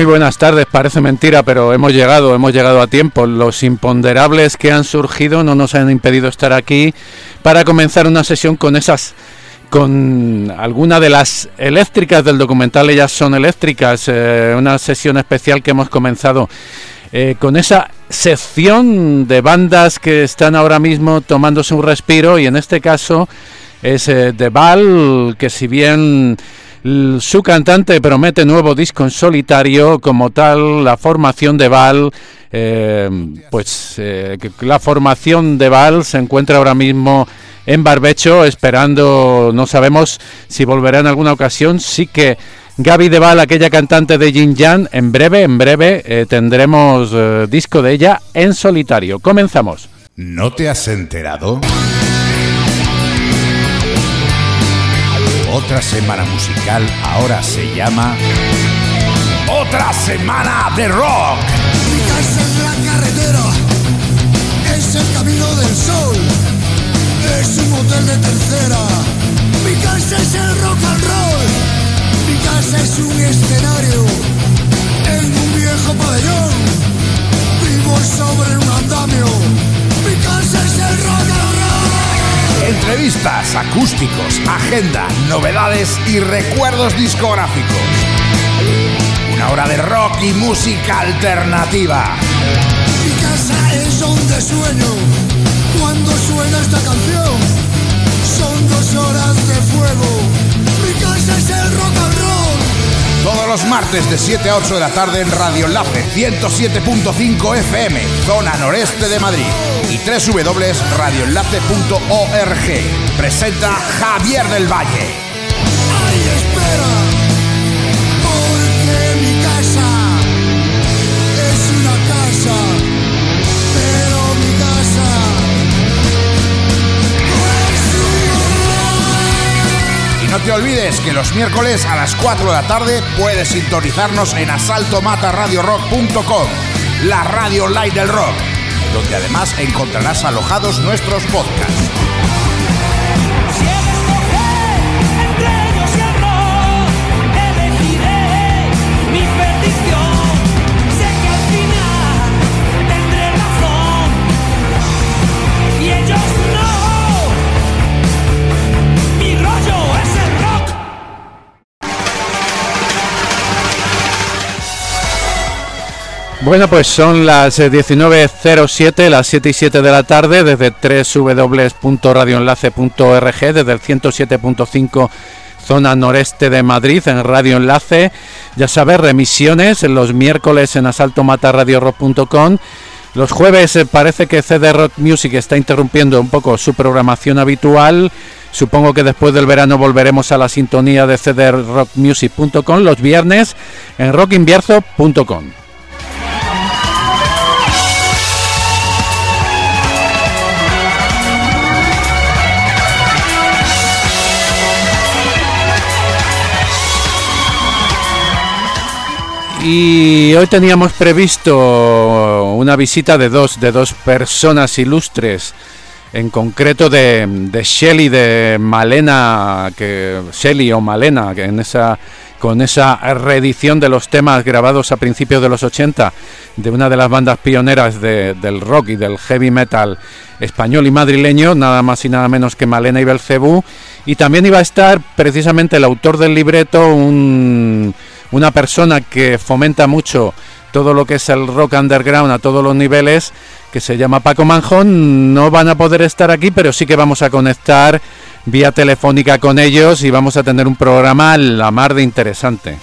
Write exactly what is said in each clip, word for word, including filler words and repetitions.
Muy buenas tardes, parece mentira, pero hemos llegado, hemos llegado a tiempo. Los imponderables que han surgido no nos han impedido estar aquí para comenzar una sesión con esas, con alguna de las eléctricas del documental. Ellas son eléctricas, eh, una sesión especial que hemos comenzado eh, con esa sección de bandas que están ahora mismo tomándose un respiro, y en este caso es eh, The Val, que si bien su cantante promete nuevo disco en solitario, como tal la formación de Val, eh, pues eh, la formación de Val se encuentra ahora mismo en barbecho, esperando, no sabemos si volverá en alguna ocasión. Sí que Gaby de Val, aquella cantante de Yin Yang, en breve, en breve eh, tendremos eh, disco de ella en solitario. Comenzamos. ¿No te has enterado? Otra semana musical ahora se llama Otra Semana de Rock. Mi casa es la carretera, es el camino del sol, es un hotel de tercera. Mi casa es el rock and roll, mi casa es un escenario en un viejo pabellón, vivo sobre un andamio. Mi casa es el rock and roll. Entrevistas, acústicos, agenda, novedades y recuerdos discográficos. Una hora de rock y música alternativa. Mi casa es donde sueño cuando suena esta canción. Son dos horas de fuego. Mi casa es el rock and roll. Todos los martes de siete a ocho de la tarde en Radio Enlace ciento siete punto cinco F M, zona noreste de Madrid, y doble u doble u doble u punto radio enlace punto org. Presenta Javier del Valle. ¡Ay, espera! Porque mi casa es una casa, pero mi casa es un... Y no te olvides que los miércoles a las cuatro de la tarde puedes sintonizarnos en asalto mata radio rock punto com, la radio online del rock, donde además encontrarás alojados nuestros podcasts. Si he de escoger entre ellos y el rock, elegiré mi perdición. Sé que al final tendré razón y ellos no. Mi rollo es el rock. Bueno, pues son las diecinueve cero siete, las siete y siete de la tarde, desde doble u doble u doble u punto radio enlace punto org, desde el ciento siete punto cinco zona noreste de Madrid en Radio Enlace. Ya sabes, remisiones los miércoles en asalto mata radio rock punto com. Los jueves eh, parece que C D Rock Music está interrumpiendo un poco su programación habitual. Supongo que después del verano volveremos a la sintonía de c d rock music punto com los viernes en rock invierzo punto com. Y hoy teníamos previsto una visita de dos de dos personas ilustres, en concreto de, de Shelly de Malena, que Shelly o Malena, que en esa con esa reedición de los temas grabados a principios de los ochenta de una de las bandas pioneras de, del rock y del heavy metal español y madrileño, nada más y nada menos que Malena y Belcebú. Y también iba a estar precisamente el autor del libreto, un una persona que fomenta mucho todo lo que es el rock underground a todos los niveles, que se llama Paco Manjón. No van a poder estar aquí, pero sí que vamos a conectar vía telefónica con ellos y vamos a tener un programa a la mar de interesante.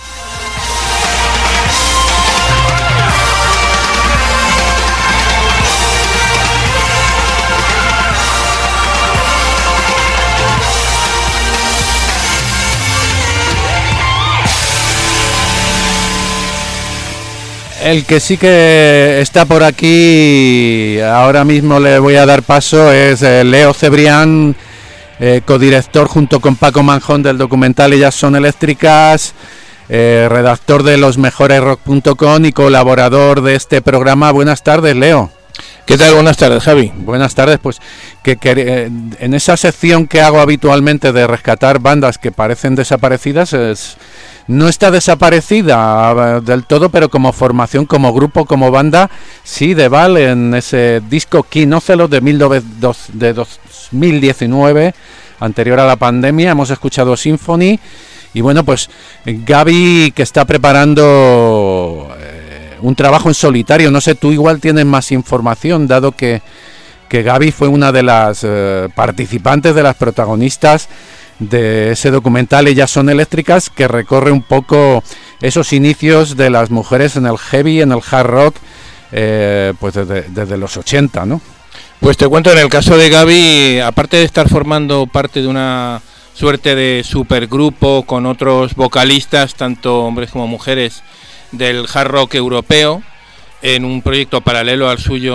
El que sí que está por aquí, ahora mismo le voy a dar paso, es eh, Leo Cebrián, eh, codirector junto con Paco Manjón del documental Ellas son eléctricas, eh, redactor de los mejores rock punto com y colaborador de este programa. Buenas tardes, Leo. ¿Qué tal? Buenas tardes, Javi. Buenas tardes, pues que, que eh, en esa sección que hago habitualmente de rescatar bandas que parecen desaparecidas, es, no está desaparecida del todo, pero como formación, como grupo, como banda, sí, Deval, en ese disco King Ocelot de, de dos mil diecinueve, anterior a la pandemia, hemos escuchado Symphony, y bueno, pues Gaby, que está preparando eh, un trabajo en solitario, no sé, tú igual tienes más información, dado que, que Gaby fue una de las eh, participantes, de las protagonistas de ese documental Ellas son eléctricas, que recorre un poco esos inicios de las mujeres en el heavy, en el hard rock, eh, pues desde, desde los ochenta, ¿no? Pues te cuento, en el caso de Gaby, aparte de estar formando parte de una suerte de supergrupo con otros vocalistas, tanto hombres como mujeres, del hard rock europeo, en un proyecto paralelo al suyo,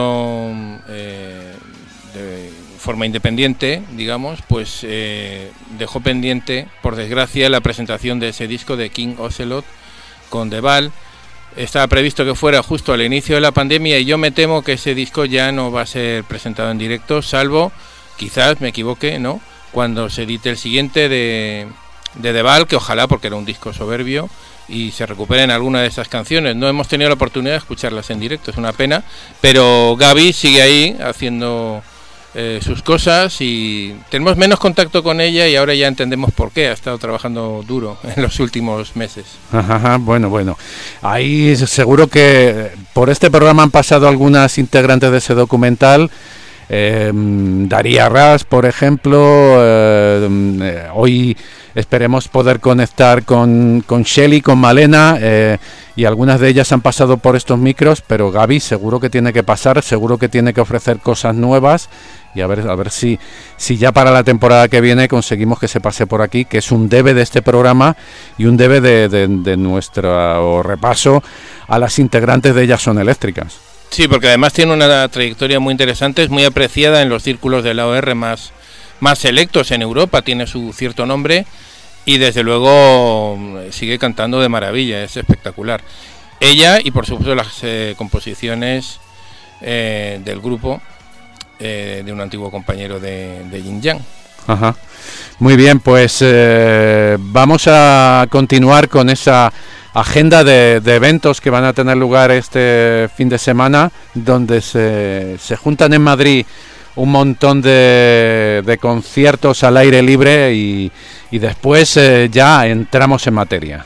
eh, de forma independiente, digamos, pues eh, dejó pendiente, por desgracia, la presentación de ese disco de King Ocelot con Deval. Estaba previsto que fuera justo al inicio de la pandemia y yo me temo que ese disco ya no va a ser presentado en directo, salvo, quizás me equivoque, ¿no?, cuando se edite el siguiente de, de Deval, que ojalá, porque era un disco soberbio, y se recuperen alguna de esas canciones. No hemos tenido la oportunidad de escucharlas en directo, es una pena, pero Gaby sigue ahí haciendo eh, sus cosas y tenemos menos contacto con ella y ahora ya entendemos por qué. Ha estado trabajando duro en los últimos meses. Ajá, bueno, bueno. Ahí seguro que por este programa han pasado algunas integrantes de ese documental. Eh, Daría Ras, por ejemplo. Eh, eh, hoy esperemos poder conectar con, con Shelly, con Malena, eh, y algunas de ellas han pasado por estos micros, pero Gaby seguro que tiene que pasar, seguro que tiene que ofrecer cosas nuevas, y a ver a ver si, si ya para la temporada que viene conseguimos que se pase por aquí, que es un debe de este programa y un debe de, de, de nuestro repaso a las integrantes de Ellas son eléctricas. Sí, porque además tiene una trayectoria muy interesante, es muy apreciada en los círculos de la O R más, más selectos en Europa, tiene su cierto nombre y desde luego sigue cantando de maravilla, es espectacular. Ella y por supuesto las eh, composiciones eh, del grupo, eh, de un antiguo compañero de, de Yin Yang. Ajá. Muy bien, pues eh, vamos a continuar con esa agenda de, de eventos que van a tener lugar este fin de semana, donde se, se juntan en Madrid un montón de, de conciertos al aire libre y, y después eh, ya entramos en materia.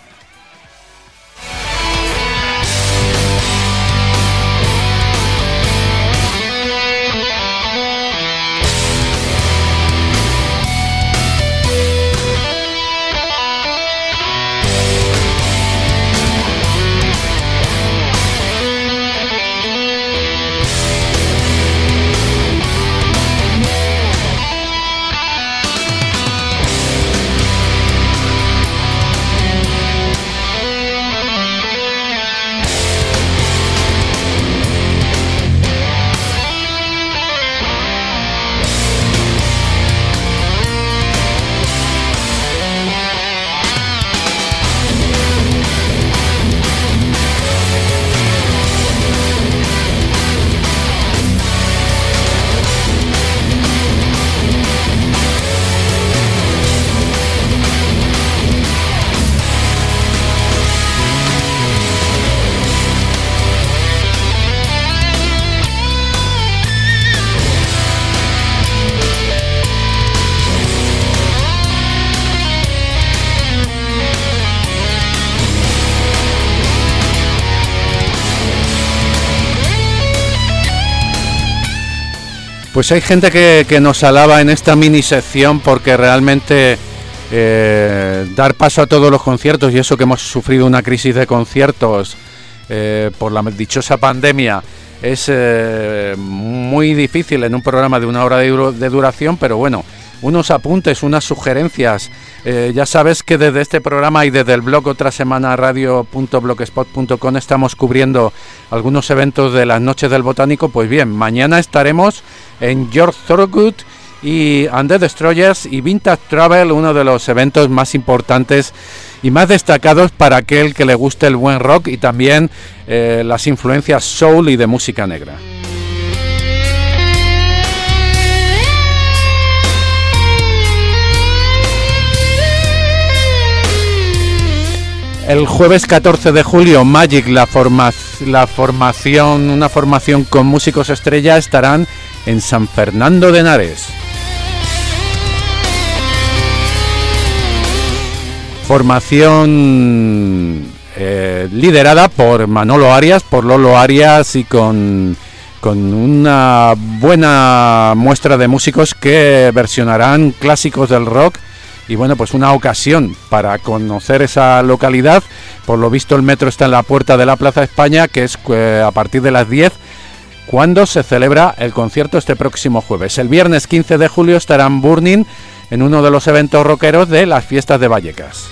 Pues hay gente que, que nos alaba en esta mini sección porque realmente eh, dar paso a todos los conciertos, y eso que hemos sufrido una crisis de conciertos eh, por la dichosa pandemia, es eh, muy difícil en un programa de una hora de, duro, de duración, pero bueno, unos apuntes, unas sugerencias. Eh, ya sabes que desde este programa y desde el blog otra semana radio punto blogspot punto com estamos cubriendo algunos eventos de las noches del Botánico. Pues bien, mañana estaremos en George Thorogood y And the Destroyers y Vintage Travel, uno de los eventos más importantes y más destacados para aquel que le guste el buen rock y también eh, las influencias soul y de música negra. El jueves catorce de julio, Magic, la, forma, la formación, una formación con músicos estrella, estarán en San Fernando de Henares. Formación eh, liderada por Manolo Arias, por Lolo Arias y con, con una buena muestra de músicos que versionarán clásicos del rock. Y bueno, pues una ocasión para conocer esa localidad. Por lo visto el metro está en la puerta de la Plaza España, que es eh, a partir de las diez, cuando se celebra el concierto este próximo jueves. El viernes quince de julio estarán Burning en uno de los eventos rockeros de las fiestas de Vallecas.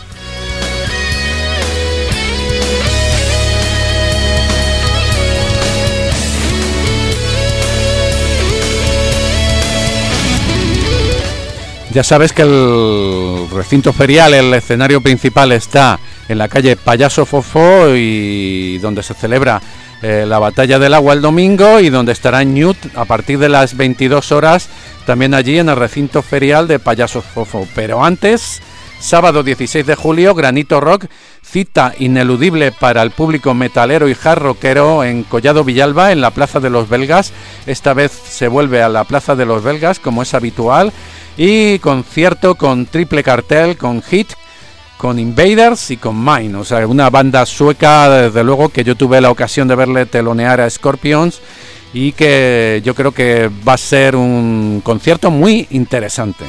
Ya sabes que el recinto ferial, el escenario principal, está en la calle Payaso Fofó, y donde se celebra eh, la Batalla del Agua el domingo, y donde estará Newt a partir de las veintidós horas, también allí en el recinto ferial de Payaso Fofó. Pero antes, sábado dieciséis de julio, Granito Rock, cita ineludible para el público metalero y hard rockero en Collado Villalba, en la Plaza de los Belgas. Esta vez se vuelve a la Plaza de los Belgas, como es habitual. Y concierto con Triple Cartel, con Hit, con Invaders y con Mine. O sea, una banda sueca, desde luego, que yo tuve la ocasión de verle telonear a Scorpions, y que yo creo que va a ser un concierto muy interesante.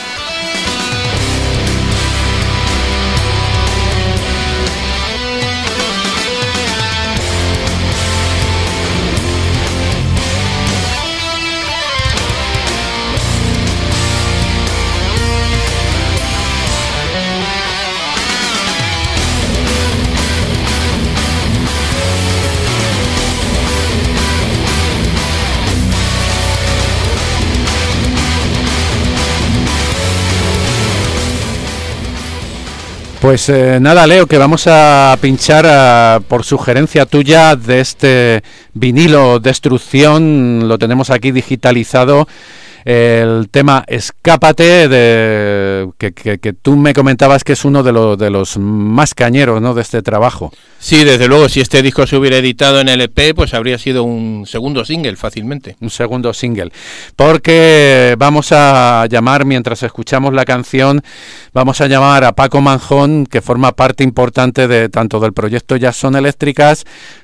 Pues eh, nada, Leo, que vamos a pinchar uh, por sugerencia tuya de este vinilo Destrucción. Lo tenemos aquí digitalizado, el tema Escápate, de, que, que, que tú me comentabas que es uno de, lo, de los más cañeros, ¿no?, de este trabajo. Sí, desde luego, si este disco se hubiera editado en L P, pues habría sido un segundo single fácilmente. Un segundo single, porque vamos a llamar, mientras escuchamos la canción, vamos a llamar a Paco Manjón, que forma parte importante de tanto del proyecto Jazz Son Eléctricas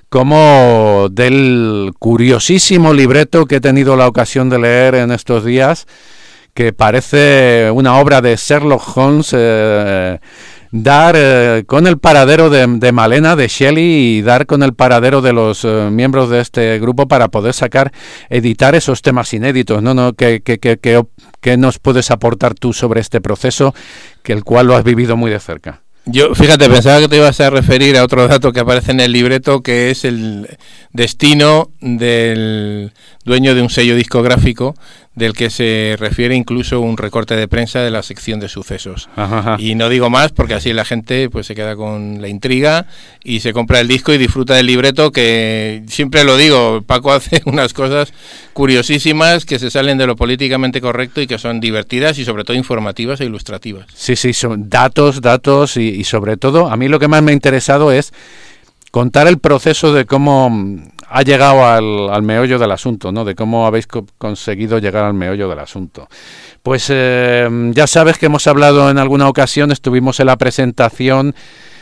como del curiosísimo libreto que he tenido la ocasión de leer en estos días, que parece una obra de Sherlock Holmes, eh, dar eh, con el paradero de, de Malena, de Shelley, y dar con el paradero de los eh, miembros de este grupo para poder sacar, editar esos temas inéditos, ¿no? ¿No? ¿Qué, qué, qué, qué, qué nos puedes aportar tú sobre este proceso, que el cual lo has vivido muy de cerca? Yo, fíjate, pensaba que te ibas a referir a otro dato que aparece en el libreto, que es el destino del dueño de un sello discográfico, del que se refiere incluso un recorte de prensa de la sección de sucesos. Ajá, ajá. Y no digo más, porque así la gente pues se queda con la intriga y se compra el disco y disfruta del libreto, que siempre lo digo, Paco hace unas cosas curiosísimas que se salen de lo políticamente correcto y que son divertidas y sobre todo informativas e ilustrativas. Sí, sí, son datos, datos y, y sobre todo, a mí lo que más me ha interesado es contar el proceso de cómo ha llegado al, al meollo del asunto, ¿no? De cómo habéis co- conseguido llegar al meollo del asunto. Pues eh, ya sabes que hemos hablado en alguna ocasión, estuvimos en la presentación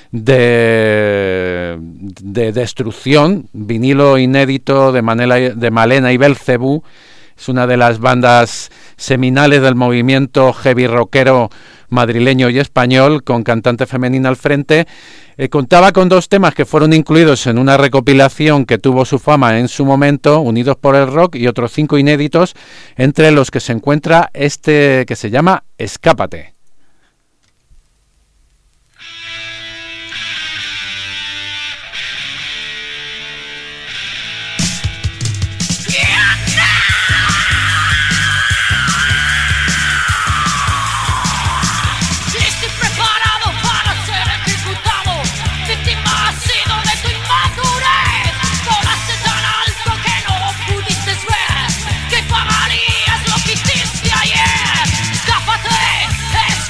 de, de Destrucción, vinilo inédito de, Manela, de Malena y Belcebú. Es una de las bandas seminales del movimiento heavy rockero madrileño y español, con cantante femenina al frente. Eh, contaba con dos temas que fueron incluidos en una recopilación que tuvo su fama en su momento, Unidos por el Rock, y otros cinco inéditos, entre los que se encuentra este que se llama Escápate. Escápate,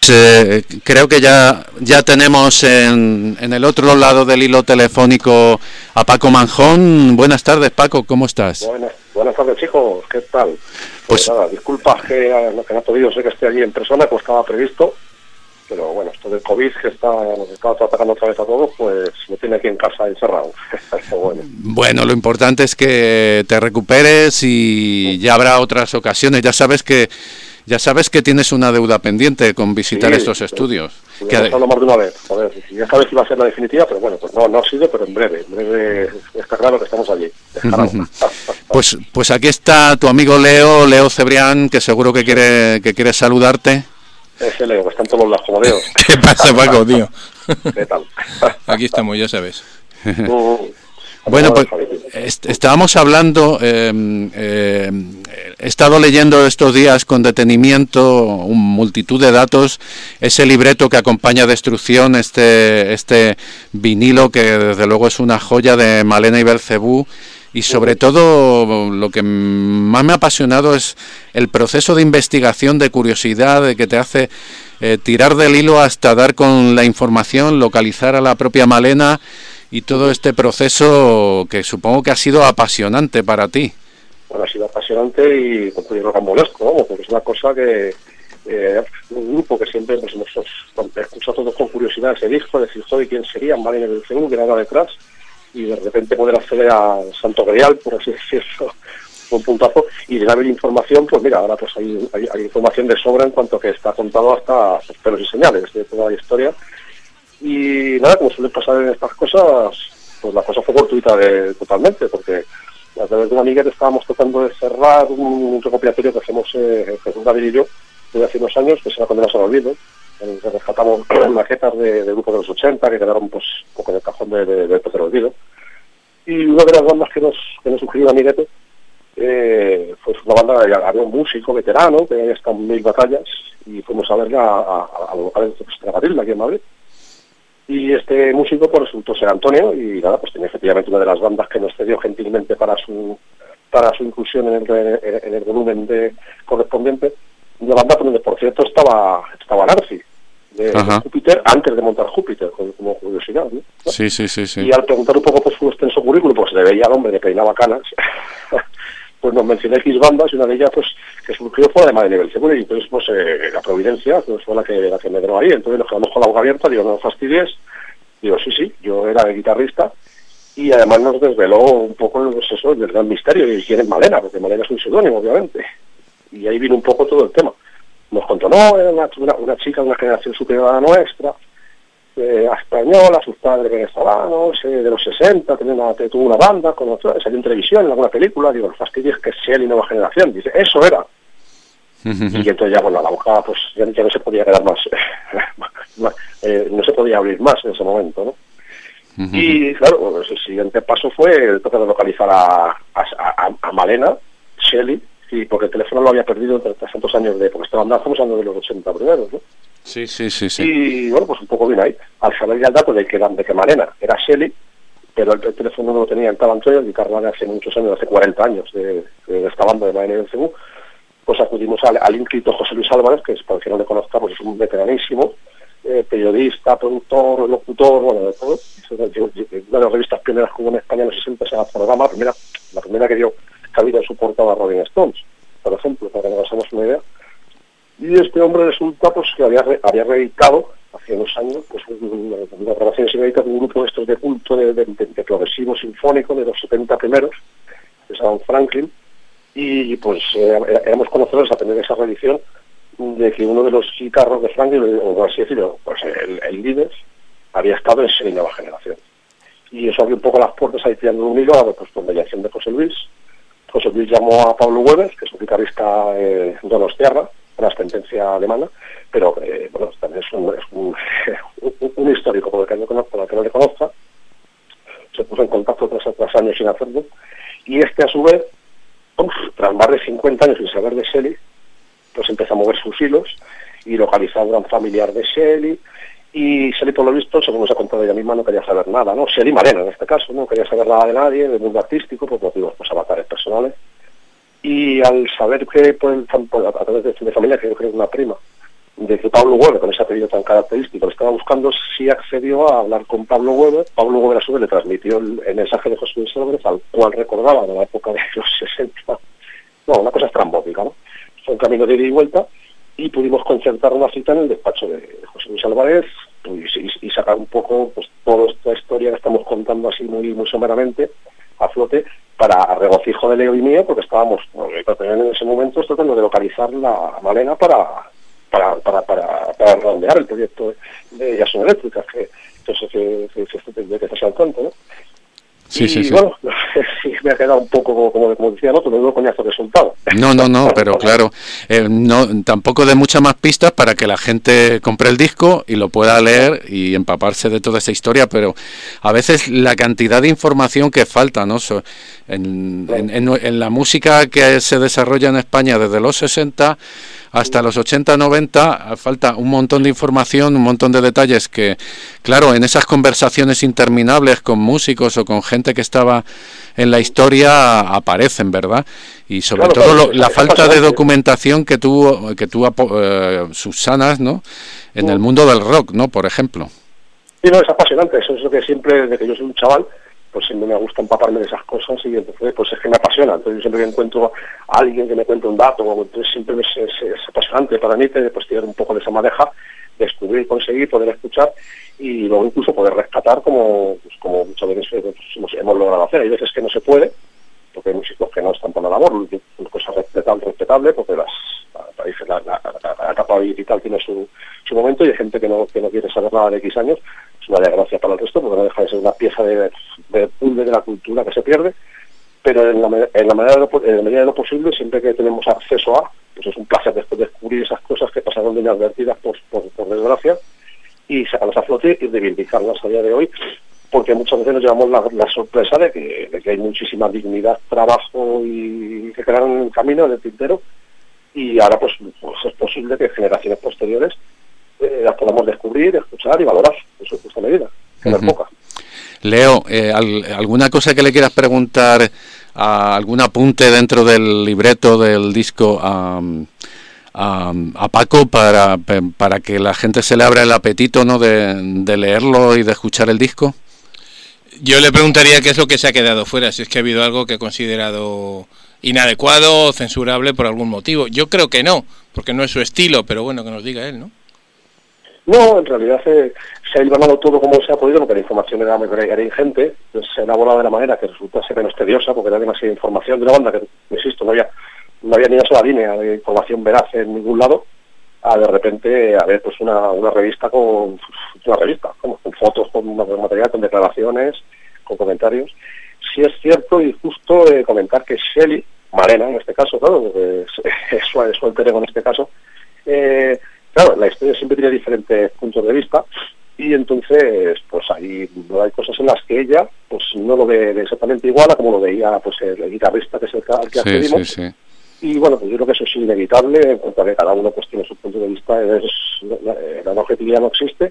Pues eh, creo que ya ya tenemos en, en el otro lado del hilo telefónico a Paco Manjón. Buenas tardes, Paco, ¿cómo estás? Buenas, buenas tardes, chicos, ¿qué tal? Pues, pues nada, disculpas que, que no he podido, sé que estoy allí en persona, como estaba previsto, pero bueno, esto del COVID que está, nos está atacando otra vez a todos, pues me tiene aquí en casa encerrado. bueno. bueno, lo importante es que te recuperes y ya habrá otras ocasiones. Ya sabes que ya sabes que tienes una deuda pendiente con visitar sí, estos estudios. Ya hemos hablado más de una vez, joder, ya sabes que iba a ser la definitiva, pero bueno, pues no, no ha sido, pero en breve, en breve está claro que estamos allí. pues, pues aquí está tu amigo Leo, Leo Cebrián, que seguro que quiere, que quiere saludarte. Ese Leo, que está en todos los lados. ¿Qué pasa, Paco, tío? ¿Qué tal? Aquí estamos, ya sabes. Bueno, pues est estábamos hablando, eh, eh, he estado leyendo estos días con detenimiento un multitud de datos, ese libreto que acompaña a Destrucción, este, este vinilo que desde luego es una joya de Malena y Belcebú, y sobre todo lo que más me ha apasionado es el proceso de investigación, de curiosidad, de que te hace eh, tirar del hilo hasta dar con la información, localizar a la propia Malena, y todo este proceso que supongo que ha sido apasionante para ti. Bueno, ha sido apasionante y pues, rocambolesco, vamos, porque es una cosa que eh, un grupo que siempre pues, nos escucha todos con curiosidad ese disco, decir, joder, ¿quién sería Malena y Belcebú, que era detrás? Y de repente poder acceder a Santo Grial, por así decirlo, un puntazo, y de haber información, pues mira, ahora pues hay, hay, hay información de sobra en cuanto que está contado hasta los pelos y señales de toda la historia. Y nada, como suele pasar en estas cosas, pues la cosa fue fortuita de, totalmente, porque a través de una amiga que estábamos tratando de cerrar un recopilatorio que hacemos eh, Jesús David y yo desde hace unos años, que se llama Condenados al Olvido, en el que rescatamos maquetas de, de grupos de los ochenta que quedaron pues un poco en el cajón de, de, de, del olvido. Y una de las bandas que nos, que nos sugirió amiguete eh, fue una banda, había un músico veterano que había estado en mil batallas, y fuimos a verla a, a, a los locales de la Gatilda, aquí en Madrid. Y este músico pues resultó ser Antonio, y nada, pues tenía efectivamente una de las bandas que nos cedió gentilmente para su para su inclusión en el, en, en el volumen de correspondiente, una banda donde por cierto estaba estaba Narci de, de Júpiter, antes de montar Júpiter, como, como curiosidad, ¿no? Sí, sí, sí, sí. Y al preguntar un poco por su extenso currículum, pues se le veía al hombre que peinaba canas, pues nos mencioné X bandas, y una de ellas pues que surgió fue la de Malena y Belcebú, y entonces pues eh, la Providencia pues, fue la que, la que me dio ahí. Entonces nos quedamos con la boca abierta, digo, no fastidies, digo, sí, sí, yo era el guitarrista, y además nos desveló un poco pues, eso, el gran misterio, y quién es Malena, porque Malena es un seudónimo, obviamente, y ahí vino un poco todo el tema. Nos contó, no, era una, una, una chica de una generación superior a la nuestra, eh, española, sus padres venezolanos, eh, de los sesenta, tenía una, tuvo una banda, con otra, salió en televisión, en alguna película, digo, el fastidio es que es Shelly Nueva Generación, dice, eso era. Y entonces ya, bueno, la boca, pues ya, ya no se podía quedar más, eh, no se podía abrir más en ese momento, ¿no? Uh-huh. Y claro, pues, el siguiente paso fue el tratar de localizar a, a, a, a Malena, Shelly, y porque el teléfono lo había perdido tras tantos años de, porque esta banda estamos hablando de los ochenta primeros, ¿no? Sí, sí, sí, sí. Y bueno, pues un poco bien ahí. Al saber ya el dato de que, de que Malena era Shelly, pero el, el teléfono no lo tenía en tal Antonio, el guitarra de hace muchos años, hace cuarenta años, de, de esta banda de Malena y Belcebú, pues acudimos al, al ínclito José Luis Álvarez, que para que no le conozca, pues es un veteranísimo, eh, periodista, productor, locutor, bueno, de todo. Una de las revistas pioneras que hubo en España en los sesenta, se llama Programa, la primera, la primera que dio cabida en su portada a Rolling Stones, por ejemplo, para que nos hagamos una idea. Y este hombre resulta pues que había re, había reeditado hace unos años pues unas grabaciones inéditas de un grupo de estos de culto de, de, de, de progresivo sinfónico de los setenta primeros, que se llama Franklin, y pues eh, éramos conocedores a tener esa reedición de que uno de los guitarros de Franklin, o así decirlo, pues el, el líder, había estado en Shelly Nueva Generación. Y eso abrió un poco las puertas ahí tirando un hilo a pues, la mediación de José Luis. José Luis llamó a Pablo Weber, que es un guitarrista eh, donostiarra, una ascendencia alemana, pero eh, bueno, también es un, es un, un, un histórico, por el que no conozco, por el que no le conozca. Se puso en contacto tras, tras años sin hacerlo, y este a su vez, uf, tras más de cincuenta años sin saber de Shelly, pues empezó a mover sus hilos y localizó a un gran familiar de Shelly, y Shelly, por lo visto, según nos ha contado ella misma, no quería saber nada, ¿no? Shelly Malena, en este caso, no quería saber nada de nadie, del mundo artístico, por motivos pues avatares personales. Y al saber que por el, por, a través de, de familia, que yo creo que una prima, de que Pablo Weber, con ese apellido tan característico, lo estaba buscando, sí accedió a hablar con Pablo Weber. Pablo Weber a su vez le transmitió el, el mensaje de José Luis Álvarez, al cual recordaba de la época de los sesenta. No, una cosa estrambótica, ¿no? Fue un camino de ida y vuelta, y pudimos concertar una cita en el despacho de José Luis Álvarez y, y, y sacar un poco pues toda esta historia que estamos contando así muy muy someramente a flote, para regocijo de Leo y mío, porque estábamos en ese momento tratando de localizar la Malena para para para para, para redondear el proyecto de Jason Eléctricas, que entonces que, que, que, que, que estás al tanto, ¿no? Sí, y sí, sí. bueno, sí, me ha quedado un poco, como, como decía el otro, no digo coñazo resultado. No, no, no, pero claro, eh, no, tampoco de muchas más pistas para que la gente compre el disco y lo pueda leer y empaparse de toda esa historia, pero a veces la cantidad de información que falta, ¿no? So, en, en, en, en la música que se desarrolla en España desde los sesenta hasta los ochenta, noventa, falta un montón de información, un montón de detalles que, claro, en esas conversaciones interminables con músicos o con gente que estaba en la historia aparecen, ¿verdad? Y sobre claro, todo claro, lo, la falta de documentación que tú, que tú eh, subsanas, ¿no? En el mundo del rock, ¿no? Por ejemplo. Sí, no, es apasionante. Eso es lo que siempre, desde que yo soy un chaval, pues siempre me gusta empaparme de esas cosas, y entonces pues es que me apasiona. Entonces yo siempre que encuentro a alguien que me cuente un dato, entonces siempre es, es, es apasionante para mí, pues tirar un poco de esa madeja, descubrir, conseguir, poder escuchar y luego incluso poder rescatar, como pues, como muchas veces pues, hemos, hemos logrado hacer. Hay veces que no se puede, porque hay músicos que no están por la labor, una cosa respetable, respetable porque las la, la, la, la etapa digital tiene su, su momento, y hay gente que no, que no quiere saber nada de X años. Es una desgracia para el resto, porque no deja de ser una pieza de, de puzzle de la cultura que se pierde, pero en la, en la medida de lo, en la medida de lo posible, siempre que tenemos acceso a, pues es un placer después descubrir esas cosas que pasaron de inadvertidas por, por, por desgracia, y sacarlas a flote y reivindicarlas a día de hoy, porque muchas veces nos llevamos la, la sorpresa de que, de que hay muchísima dignidad, trabajo y que quedaron en el camino, en el tintero, y ahora pues, pues es posible que generaciones posteriores eh, las podamos descubrir, escuchar y valorar en su justa medida, que no es poca. Leo, eh, al, ¿alguna cosa que le quieras preguntar, a algún apunte dentro del libreto del disco a, a, a Paco para, para que la gente se le abra el apetito, ¿no?, de, de leerlo y de escuchar el disco? Yo le preguntaría qué es lo que se ha quedado fuera, si es que ha habido algo que ha considerado inadecuado o censurable por algún motivo. Yo creo que no, porque no es su estilo, pero bueno, que nos diga él, ¿no? No, en realidad se, se ha hilvanado todo como se ha podido, porque la información era, era ingente, pues se ha elaborado de la manera que resultase menos tediosa, porque era demasiada información de una banda que, insisto, no había, no había ni una sola línea de información veraz en ningún lado, a de repente a ver pues una, una revista con una revista, con, con fotos, con material, con declaraciones, con comentarios. Sí es cierto y justo eh, comentar que Shelly, Malena en este caso, claro, porque es, es, su, es su alter ego en este caso, eh, claro, la historia siempre tiene diferentes puntos de vista, y entonces pues hay, hay cosas en las que ella pues no lo ve exactamente igual a como lo veía pues el guitarrista, que es el al que accedimos. Sí, sí, sí. Y bueno, pues yo creo que eso es inevitable, en cuanto a que cada uno pues tiene su punto de vista, es, la, la objetividad no existe.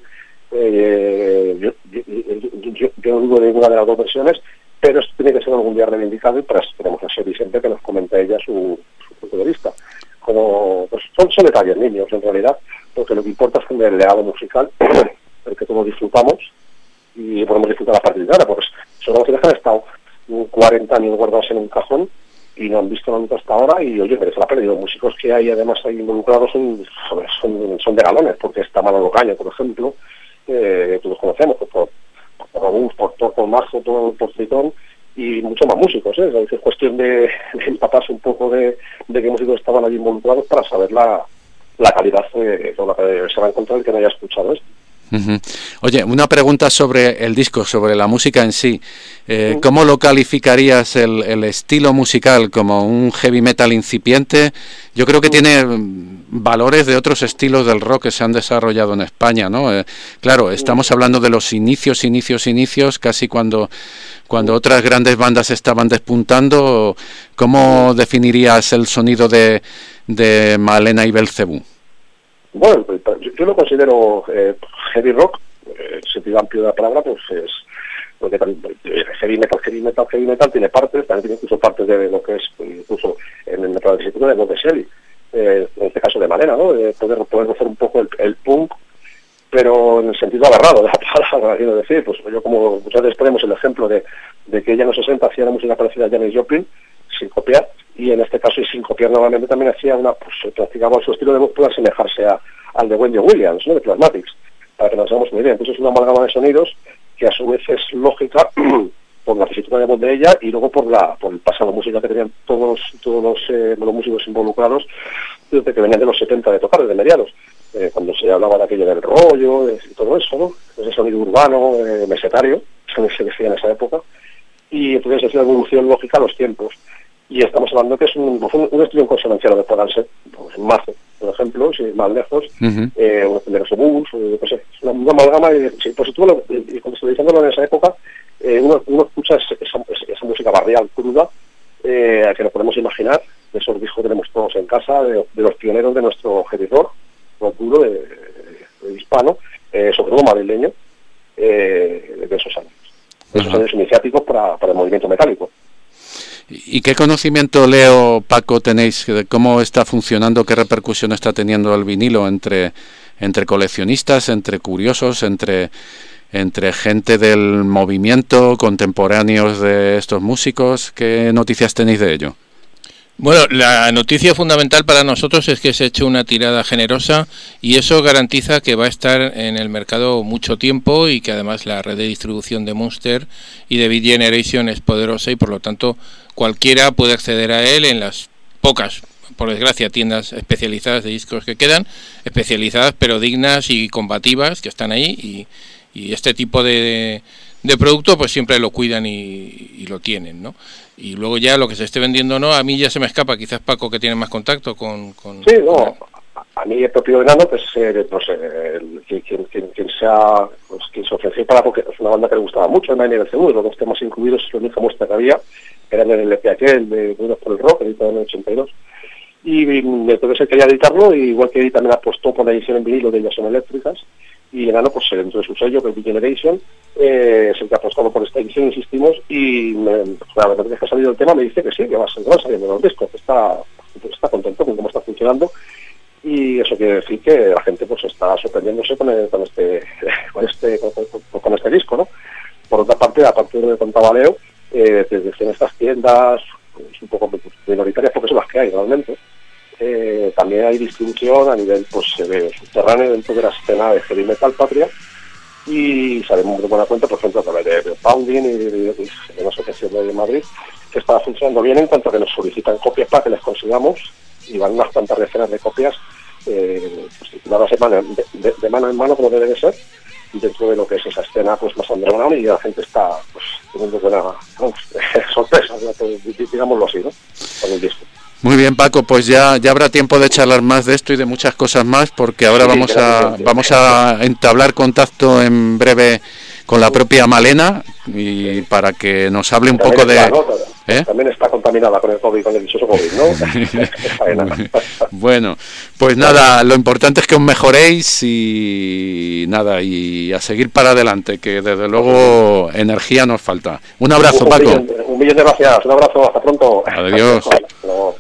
Eh, yo, yo, yo, yo, yo no dudo de ninguna de las dos versiones, pero esto tiene que ser algún día reivindicado, y para eso tenemos a Shelly siempre que nos comenta ella su, su punto de vista. Como pues son, son detalles niños en realidad, porque lo que importa es el legado musical, el que todos disfrutamos y podemos disfrutar a partir de ahora, porque son canciones que han estado cuarenta años guardados en un cajón y no han visto nunca hasta ahora, y oye, merece la pena. Y los músicos que hay además ahí involucrados son, son, son de galones, porque está Manolo Caña, por ejemplo, eh, todos conocemos, pues, por por Robus, por Torco Majo, por, por Tritón, y muchos más músicos, ¿eh? Es cuestión de, de empaparse un poco de, de qué músicos estaban allí involucrados para saber la, la calidad de, con la que se va a encontrar el que no haya escuchado esto. Uh-huh. Oye, una pregunta sobre el disco, sobre la música en sí. Eh, uh-huh. ¿Cómo lo calificarías el, el estilo musical? ¿Como un heavy metal incipiente? Yo creo que uh-huh. tiene valores de otros estilos del rock que se han desarrollado en España, ¿no? Eh, claro, estamos hablando de los inicios, inicios, inicios, casi cuando, cuando uh-huh. otras grandes bandas estaban despuntando. ¿Cómo uh-huh. definirías el sonido de, de Malena y Belcebú? Bueno, pues, yo, yo lo considero eh, heavy rock, eh, el sentido amplio de la palabra, pues es porque también heavy metal, heavy metal, heavy metal tiene partes, también tiene incluso partes de lo que es, incluso en el metal de de lo de Shelly. eh, en este caso de Malena, ¿no? De poder, poder hacer un poco el, el punk, pero en el sentido agarrado de la palabra, quiero decir, pues yo como muchas veces ponemos el ejemplo de, de que ella en los sesenta hacía una música parecida a Janis Joplin, sin copiar, y en este caso y sin copiar nuevamente también hacía una, pues practicaba su estilo de voz puede asemejarse a, al de Wendy Williams, ¿no? De Plasmatics, para que nos hagamos muy bien. Entonces es una amalgama de sonidos que a su vez es lógica por la tesitura de voz de ella y luego por la por el pasado música que tenían todos todos los, eh, los músicos involucrados desde que venían de los setenta de tocar, desde mediados, eh, cuando se hablaba de aquello del rollo de, y todo eso, ¿no? Ese sonido urbano, eh, mesetario, que se decía en esa época, y entonces es una evolución lógica a los tiempos. Y estamos hablando que es un, un, un estilo en consonancia lo que puedan ser, pues, Mazo, por ejemplo, si más lejos, uh-huh. eh, un Tenderoso Bus, o yo qué sé, es una, una amalgama, y, sí, pues tú lo, y cuando estoy diciéndolo en esa época, eh, uno, uno escucha esa, esa, esa música barrial, cruda, eh, que nos podemos imaginar, de esos discos que tenemos todos en casa, de, de los pioneros de nuestro editor, duro de, de, de hispano, eh, sobre todo madrileño, eh, de esos años, de esos uh-huh. años iniciáticos para, para el movimiento metálico. ¿Y qué conocimiento, Leo, Paco, tenéis de cómo está funcionando, qué repercusión está teniendo el vinilo entre, entre coleccionistas, entre curiosos, entre, entre gente del movimiento, contemporáneos de estos músicos? ¿Qué noticias tenéis de ello? Bueno, la noticia fundamental para nosotros es que se ha hecho una tirada generosa y eso garantiza que va a estar en el mercado mucho tiempo y que además la red de distribución de Munster y de Beat Generation es poderosa y por lo tanto cualquiera puede acceder a él en las pocas, por desgracia, tiendas especializadas de discos que quedan, especializadas pero dignas y combativas que están ahí y, y este tipo de, de producto pues siempre lo cuidan y, y lo tienen, ¿no? Y luego ya lo que se esté vendiendo no, a mí ya se me escapa, quizás Paco que tiene más contacto con... con sí, no, a mí el propio Enano, pues, eh, no sé, el, quien, quien, quien, sea, pues, quien se ofreció para, porque es una banda que le gustaba mucho, el Nine L C U, los dos temas incluidos, es la única muestra que había, eran en el E P aquel de Unidos por el Rock, editado en el ochenta y dos, y, y entonces él quería editarlo, y igual que él también apostó por la edición en vinilo de Ellas Son Eléctricas, y Enano, pues dentro de su sello, que es Beat Generation, eh, es el que ha apostado por esta edición, insistimos, y me, pues, la verdad es que ha salido el tema, me dice que sí, que va, que van saliendo los discos, que está, está contento con cómo está funcionando, y eso quiere decir que la gente pues está sorprendiéndose con, el, con este con este con, con, con este disco, ¿no? Por otra parte, aparte de lo que contaba Leo, eh, desde en estas tiendas, pues, un poco minoritarias, porque son las que hay realmente, Eh, también hay distribución a nivel pues de subterráneo dentro de la escena de heavy metal patria y sabemos de buena cuenta, por ejemplo, a través de, de Pounding y de, de, de una asociación de Madrid que está funcionando bien en cuanto a que nos solicitan copias para que les consigamos y van unas cuantas decenas de copias eh, pues, tituladas de mano, de, de, de mano en mano como debe de ser dentro de lo que es esa escena pues más underground y la gente está pues teniendo buena vamos, sorpresa, digámoslo así, ¿no? Con el disco. Muy bien, Paco, pues ya ya habrá tiempo de charlar más de esto y de muchas cosas más, porque ahora sí, vamos a vamos a entablar contacto en breve con la propia Malena y sí. para que nos hable un también poco de... ¿no? ¿Eh? También está contaminada con el COVID, con el dichoso COVID, ¿no? Bueno, pues nada, lo importante es que os mejoréis y nada, y a seguir para adelante, que desde luego energía nos falta. Un abrazo, un, Paco. Un millón, un millón de gracias, un abrazo, hasta pronto. Adiós. No.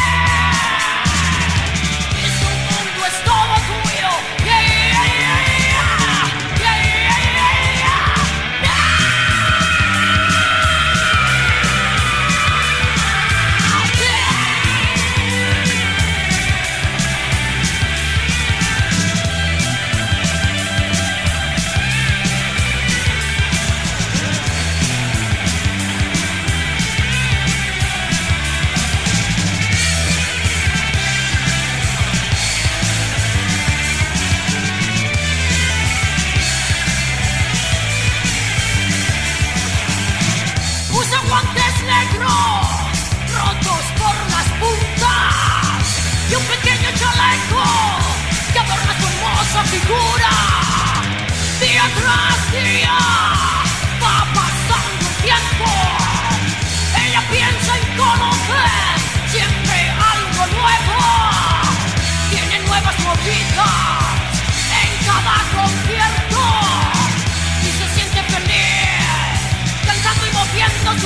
Yeah, yeah, yeah.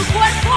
su cuerpo.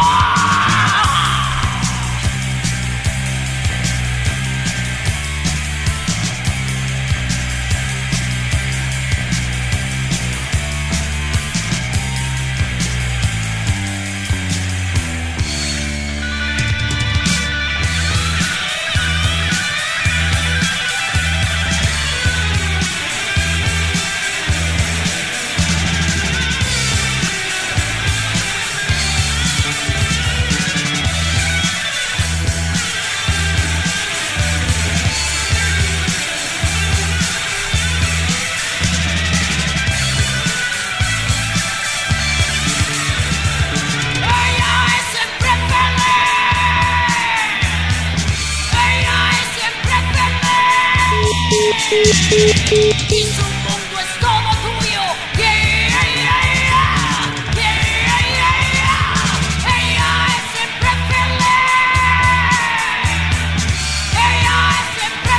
Y su mundo es todo tuyo. Yeah, yeah, yeah. Yeah, yeah, yeah. Ella es siempre feliz. Ella es siempre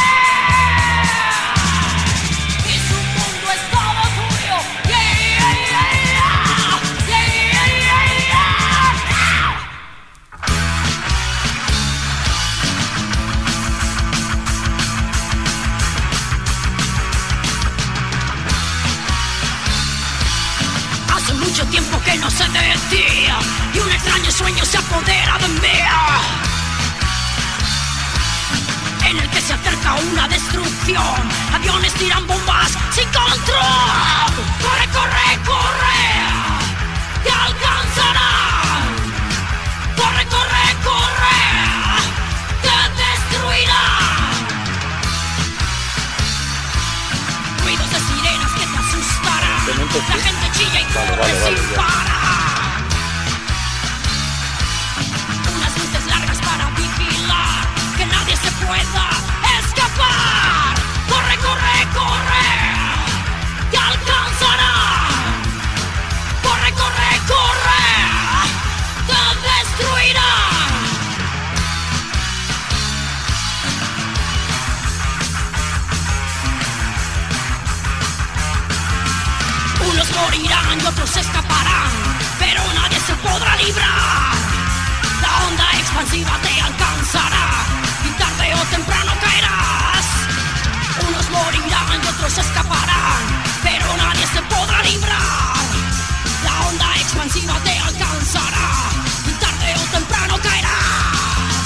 feliz. Y su mundo es todo tuyo. Yeah, yeah, yeah, yeah. Yeah, yeah, yeah, yeah. Hace mucho tiempo que no sé de ti y un extraño sueño se apodera de mí, en el que se acerca una destrucción. Aviones tiran bombas sin control. Corre, corre, corre, te alcanzará. Corre, corre, corre, te destruirá. Ruidos de sirenas que te asustarán. La gente chilla y corre vale, vale, sin ya. parar. Unas luces largas para vigilar que nadie se pueda escapar. Corre, corre, corre, te alcanzará. Corre, corre, corre, te destruirá. Unos morirán y otros escaparán, pero nadie se podrá librar. La onda expansiva te alcanzará y tarde o temprano caerás. Unos morirán y otros escaparán, pero nadie se podrá librar. La onda expansiva te alcanzará y tarde o temprano caerás.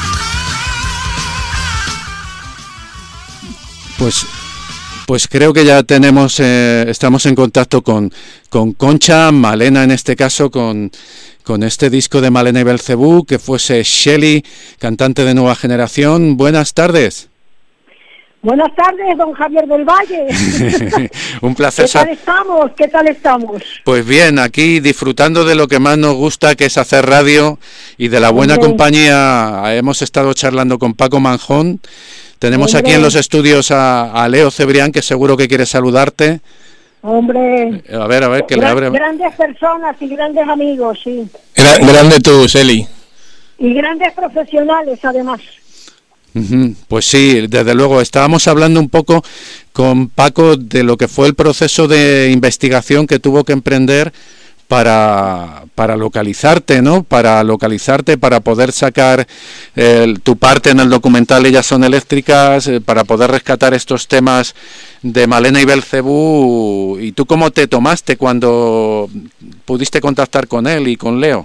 Pues, pues creo que ya tenemos, eh, estamos en contacto con, con Concha, Malena en este caso, con, con este disco de Malena y Belcebú, que fuese Shelly, cantante de Nueva Generación. Buenas tardes. Buenas tardes, don Javier del Valle. Un placer. ¿Qué tal estamos? ¿Qué tal estamos? Pues bien, aquí disfrutando de lo que más nos gusta, que es hacer radio, y de la buena Hombre. compañía. Hemos estado charlando con Paco Manjón. Tenemos Hombre. aquí en los estudios a, a Leo Cebrián, que seguro que quiere saludarte. Hombre, A ver, a ver, que le gran- abre. grandes personas y grandes amigos, sí. Gra- grande tú, Seli. Y grandes profesionales, además. Ujú, pues sí, desde luego. Estábamos hablando un poco con Paco de lo que fue el proceso de investigación que tuvo que emprender para, para localizarte, ¿no? Para localizarte, para poder sacar eh, tu parte en el documental Ellas son eléctricas, eh, para poder rescatar estos temas de Malena y Belcebú. ¿Y tú cómo te tomaste cuando pudiste contactar con él y con Leo?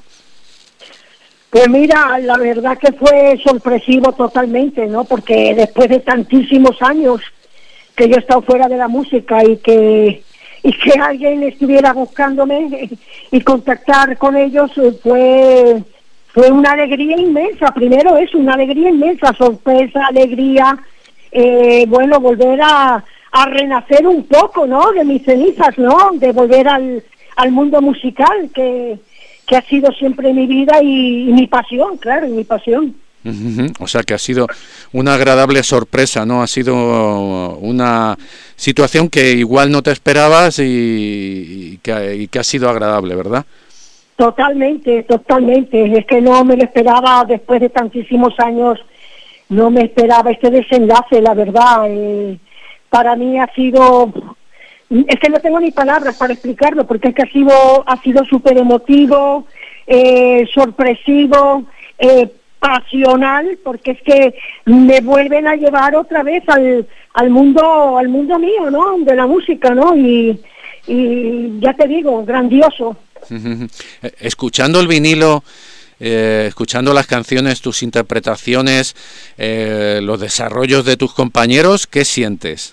Pues mira, la verdad que fue sorpresivo totalmente, ¿no? Porque después de tantísimos años que yo he estado fuera de la música y que y que alguien estuviera buscándome y contactar con ellos, eh, fue fue una alegría inmensa. Primero es una alegría inmensa, sorpresa, alegría, eh, bueno, volver a, a renacer un poco, ¿no? De mis cenizas, ¿no? De volver al, al mundo musical que que ha sido siempre mi vida y, y mi pasión, claro, y mi pasión. Ujú, o sea que ha sido una agradable sorpresa, ¿no? Ha sido una situación que igual no te esperabas y, y, que, y que ha sido agradable, ¿verdad? Totalmente, totalmente. Es que no me lo esperaba después de tantísimos años, no me esperaba este desenlace, la verdad. Eh, para mí ha sido... Es que no tengo ni palabras para explicarlo, porque es que ha sido ha sido súper emotivo, eh, sorpresivo, eh, pasional, porque es que me vuelven a llevar otra vez al, al mundo al mundo mío, ¿no? De la música, ¿no? Y, y ya te digo, grandioso. Escuchando el vinilo, eh, escuchando las canciones, tus interpretaciones, eh, los desarrollos de tus compañeros, ¿qué sientes?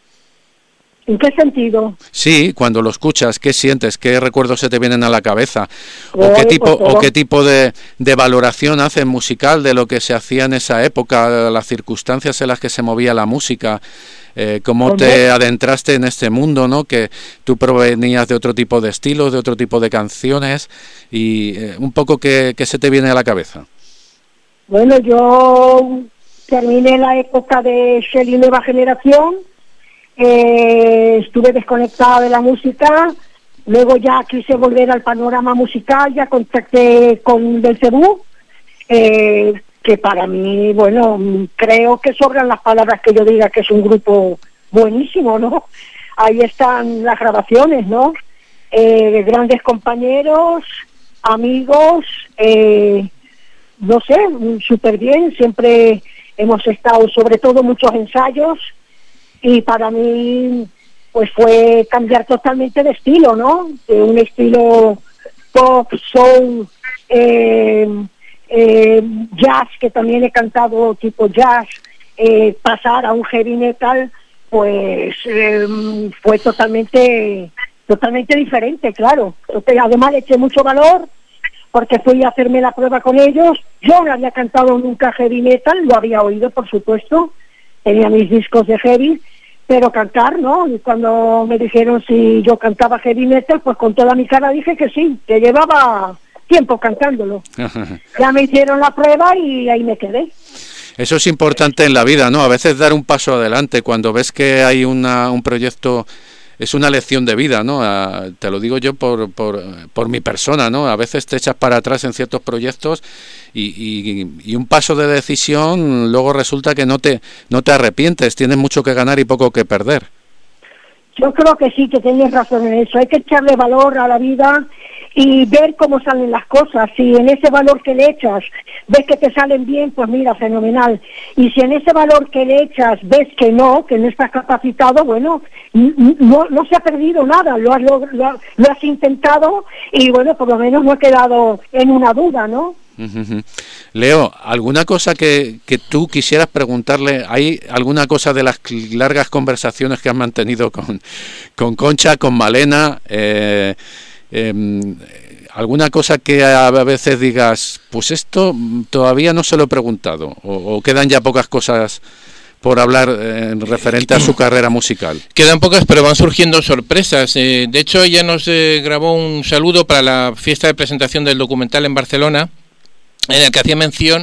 ¿En qué sentido? Sí, cuando lo escuchas, ¿qué sientes? ¿Qué recuerdos se te vienen a la cabeza? ¿O Oye, qué tipo, pues, o qué tipo de, de valoración haces musical de lo que se hacía en esa época, las circunstancias en las que se movía la música? Eh, ¿Cómo te adentraste en este mundo, ¿no? Que tú provenías de otro tipo de estilos, de otro tipo de canciones, y eh, un poco qué, qué se te viene a la cabeza. Bueno, yo terminé la época de Shelly Nueva Generación. Eh, estuve desconectada de la música, luego ya quise volver al panorama musical, ya contacté con Belcebú, eh, que para mí, bueno, creo que sobran las palabras que yo diga que es un grupo buenísimo, ¿no? Ahí están las grabaciones, ¿no? Eh, grandes compañeros, amigos, eh, no sé, súper bien, siempre hemos estado, sobre todo muchos ensayos, y para mí pues fue cambiar totalmente de estilo, ¿no? De un estilo pop, soul, eh, eh, jazz, que también he cantado tipo jazz, eh, pasar a un heavy metal, pues eh, fue totalmente totalmente diferente, claro. Además le eché mucho valor porque fui a hacerme la prueba con ellos. Yo no había cantado nunca heavy metal, lo había oído, por supuesto, tenía mis discos de heavy, pero cantar, ¿no? Y cuando me dijeron si yo cantaba heavy metal, pues con toda mi cara dije que sí, que llevaba tiempo cantándolo. Ya me hicieron la prueba y ahí me quedé. Eso es importante en la vida, ¿no? A veces dar un paso adelante cuando ves que hay una, un proyecto. Es una lección de vida, ¿no? A, te lo digo yo por, por, por mi persona, ¿no? A veces te echas para atrás en ciertos proyectos y, y, y un paso de decisión luego resulta que no te no te arrepientes, tienes mucho que ganar y poco que perder. Yo creo que sí, que tienes razón en eso. Hay que echarle valor a la vida y ver cómo salen las cosas. Si en ese valor que le echas ves que te salen bien, pues mira, fenomenal. Y si en ese valor que le echas ves que no, que no estás capacitado, bueno, no, no se ha perdido nada, lo has, lo, lo, lo has intentado y bueno, por lo menos no he quedado en una duda, ¿no? Uh-huh. Leo, ¿alguna cosa que, que tú quisieras preguntarle? ¿Hay alguna cosa de las largas conversaciones que has mantenido con, con Concha, con Malena? Eh, eh, ¿Alguna cosa que a veces digas, pues esto todavía no se lo he preguntado? ¿O, o quedan ya pocas cosas por hablar eh, referente a su carrera musical? Quedan pocas, pero van surgiendo sorpresas. Eh, de hecho, ella nos eh, grabó un saludo para la fiesta de presentación del documental en Barcelona, en el que hacía mención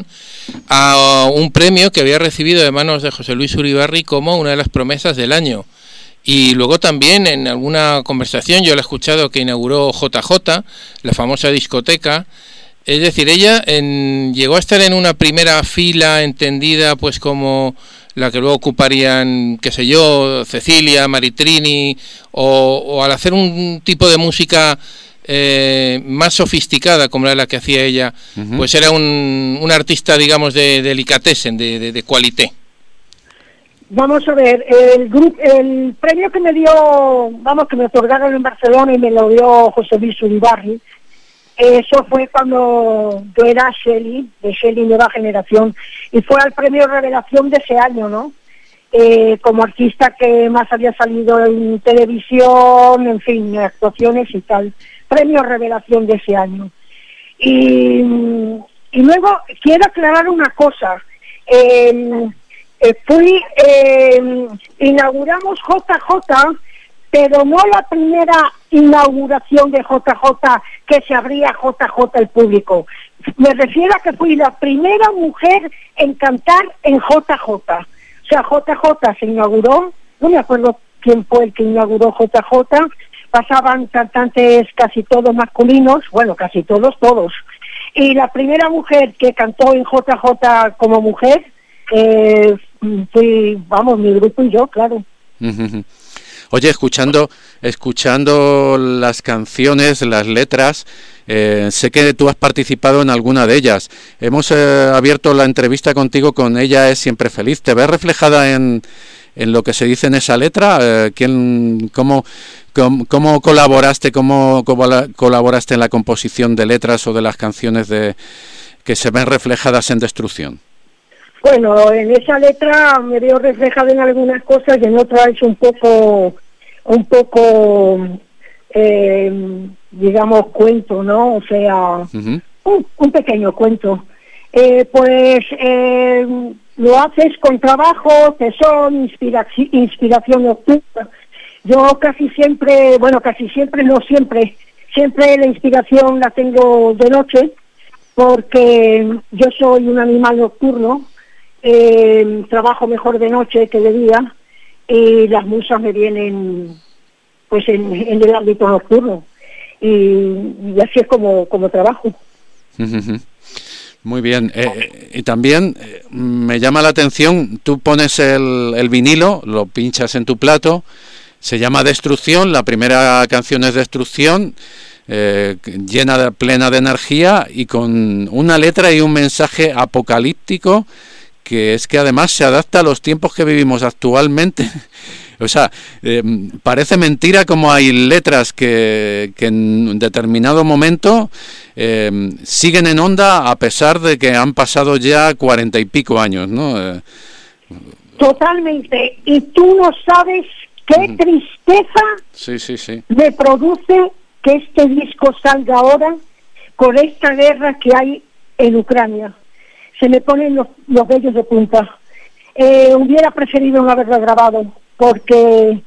a un premio que había recibido de manos de José Luis Uribarri como una de las promesas del año. Y luego también en alguna conversación yo la he escuchado que inauguró J J, la famosa discoteca. Es decir, ella en, llegó a estar en una primera fila entendida pues como la que luego ocuparían, qué sé yo, Cecilia, Maritrini, o, o al hacer un tipo de música Eh, más sofisticada como era la que hacía ella, uh-huh. Pues era un, un artista, digamos, de delicatessen, de, de, de qualité. Vamos a ver, el grupo, el premio que me dio, vamos, que me otorgaron en Barcelona y me lo dio José Luis Uribarri, eso fue cuando yo era Shelly, de Shelly Nueva Generación, y fue al premio Revelación de ese año, ¿no? Eh, como artista que más había salido en televisión, en fin, actuaciones y tal. Premio Revelación de ese año. Y, y luego quiero aclarar una cosa. Eh, eh, fui, eh, inauguramos J J, pero no la primera inauguración de J J que se abría J J al público. Me refiero a que fui la primera mujer en cantar en J J. O sea, J J se inauguró, no me acuerdo quién fue el que inauguró J J, pasaban cantantes casi todos masculinos, bueno, casi todos, todos. Y la primera mujer que cantó en J J como mujer, eh, fui, vamos, mi grupo y yo, claro. Oye, escuchando, escuchando las canciones, las letras, eh, sé que tú has participado en alguna de ellas. Hemos eh, abierto la entrevista contigo con Ella es siempre feliz. ¿Te ves reflejada en, en lo que se dice en esa letra? Eh, ¿quién, cómo, cómo, cómo colaboraste, cómo, cómo colaboraste en la composición de letras o de las canciones de que se ven reflejadas en Destrucción? Bueno, en esa letra me veo reflejada en algunas cosas y en otras es un poco, un poco, eh, digamos, cuento, ¿no? O sea, uh-huh. un, un pequeño cuento. Eh, pues eh, lo haces con trabajo, tesón, inspiración, inspiración nocturna. Yo casi siempre, bueno, casi siempre, no siempre, siempre la inspiración la tengo de noche, porque yo soy un animal nocturno. Eh, trabajo mejor de noche que de día y las musas me vienen pues en, en el ámbito nocturno y, y así es como, como trabajo. Muy bien, eh, y también eh, me llama la atención, tú pones el, el vinilo, lo pinchas en tu plato, se llama Destrucción, la primera canción es Destrucción, eh, llena, de, plena de energía y con una letra y un mensaje apocalíptico que es que además se adapta a los tiempos que vivimos actualmente. O sea, eh, parece mentira como hay letras que, que en un determinado momento eh, siguen en onda a pesar de que han pasado ya cuarenta y pico años, ¿no? Eh, Totalmente. Y tú no sabes qué uh-huh. tristeza sí, sí, sí. me produce que este disco salga ahora con esta guerra que hay en Ucrania. Se me ponen los, los vellos de punta. Eh, hubiera preferido no haberlo grabado, porque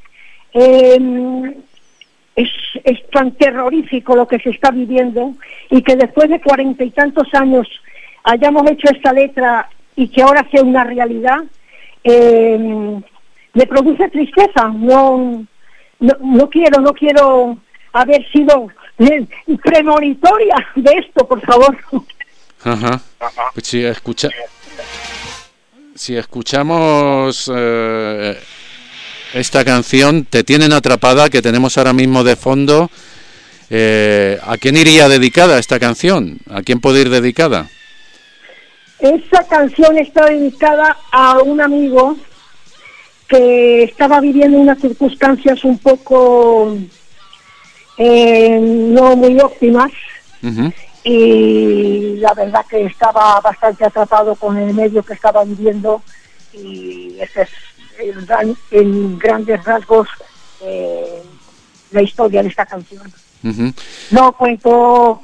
eh, es, es tan terrorífico lo que se está viviendo, y que después de cuarenta y tantos años hayamos hecho esta letra y que ahora sea una realidad, eh, me produce tristeza. No, no, no quiero, no quiero haber sido premonitoria de esto, por favor. Ajá. Pues si escucha, si escuchamos eh, esta canción, Te tienen atrapada, que tenemos ahora mismo de fondo, eh, ¿a quién iría dedicada esta canción? ¿A quién puede ir dedicada? Esa canción está dedicada a un amigo que estaba viviendo unas circunstancias un poco eh, no muy óptimas. Uh-huh. Y la verdad que estaba bastante atrapado con el medio que estaba viviendo, y ese es el gran, en grandes rasgos eh, la historia de esta canción. Uh-huh. No cuento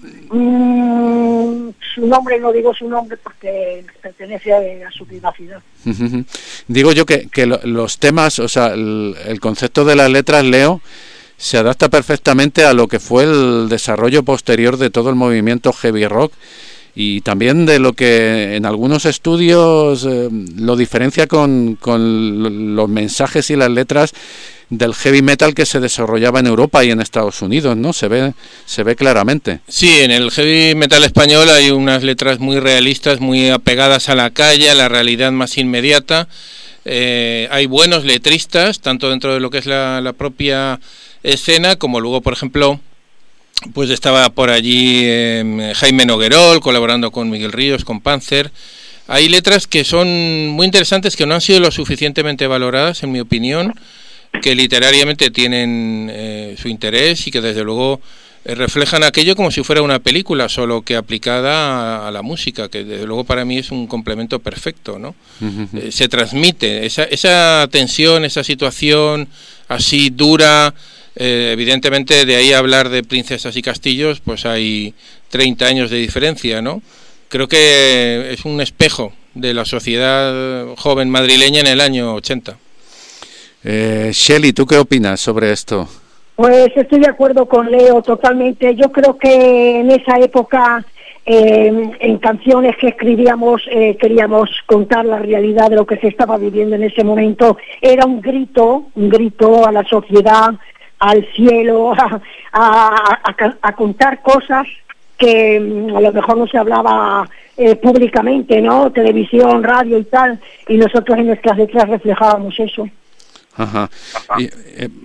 mmm, su nombre, no digo su nombre porque pertenece a, a su privacidad. Uh-huh. Digo yo que, que lo, los temas, o sea, el, el concepto de las letras, Leo, se adapta perfectamente a lo que fue el desarrollo posterior de todo el movimiento heavy rock, y también de lo que en algunos estudios eh, lo diferencia con, con los mensajes y las letras del heavy metal que se desarrollaba en Europa y en Estados Unidos, ¿no? Se ve, se ve claramente. Sí, en el heavy metal español hay unas letras muy realistas, muy apegadas a la calle, a la realidad más inmediata. Eh, hay buenos letristas, tanto dentro de lo que es la, la propia escena, como luego, por ejemplo, pues estaba por allí eh, Jaime Noguerol colaborando con Miguel Ríos, con Panzer. Hay letras que son muy interesantes, que no han sido lo suficientemente valoradas, en mi opinión, que literariamente tienen eh, su interés y que desde luego eh, reflejan aquello como si fuera una película, solo que aplicada a, a la música, que desde luego para mí es un complemento perfecto, ¿no? Uh-huh. Eh, se transmite esa, esa tensión, esa situación así dura. Eh, evidentemente de ahí a hablar de princesas y castillos pues hay treinta años de diferencia, ¿no? Creo que es un espejo de la sociedad joven madrileña en el año ochenta. eh, Shelly, ¿tú qué opinas sobre esto? Pues estoy de acuerdo con Leo totalmente. Yo creo que en esa época eh, en canciones que escribíamos eh, queríamos contar la realidad de lo que se estaba viviendo en ese momento. Era un grito, un grito a la sociedad, al cielo, a, a, a, a contar cosas que a lo mejor no se hablaba eh, públicamente, ¿no? Televisión, radio y tal, y nosotros en nuestras letras reflejábamos eso. Ajá. Y, eh,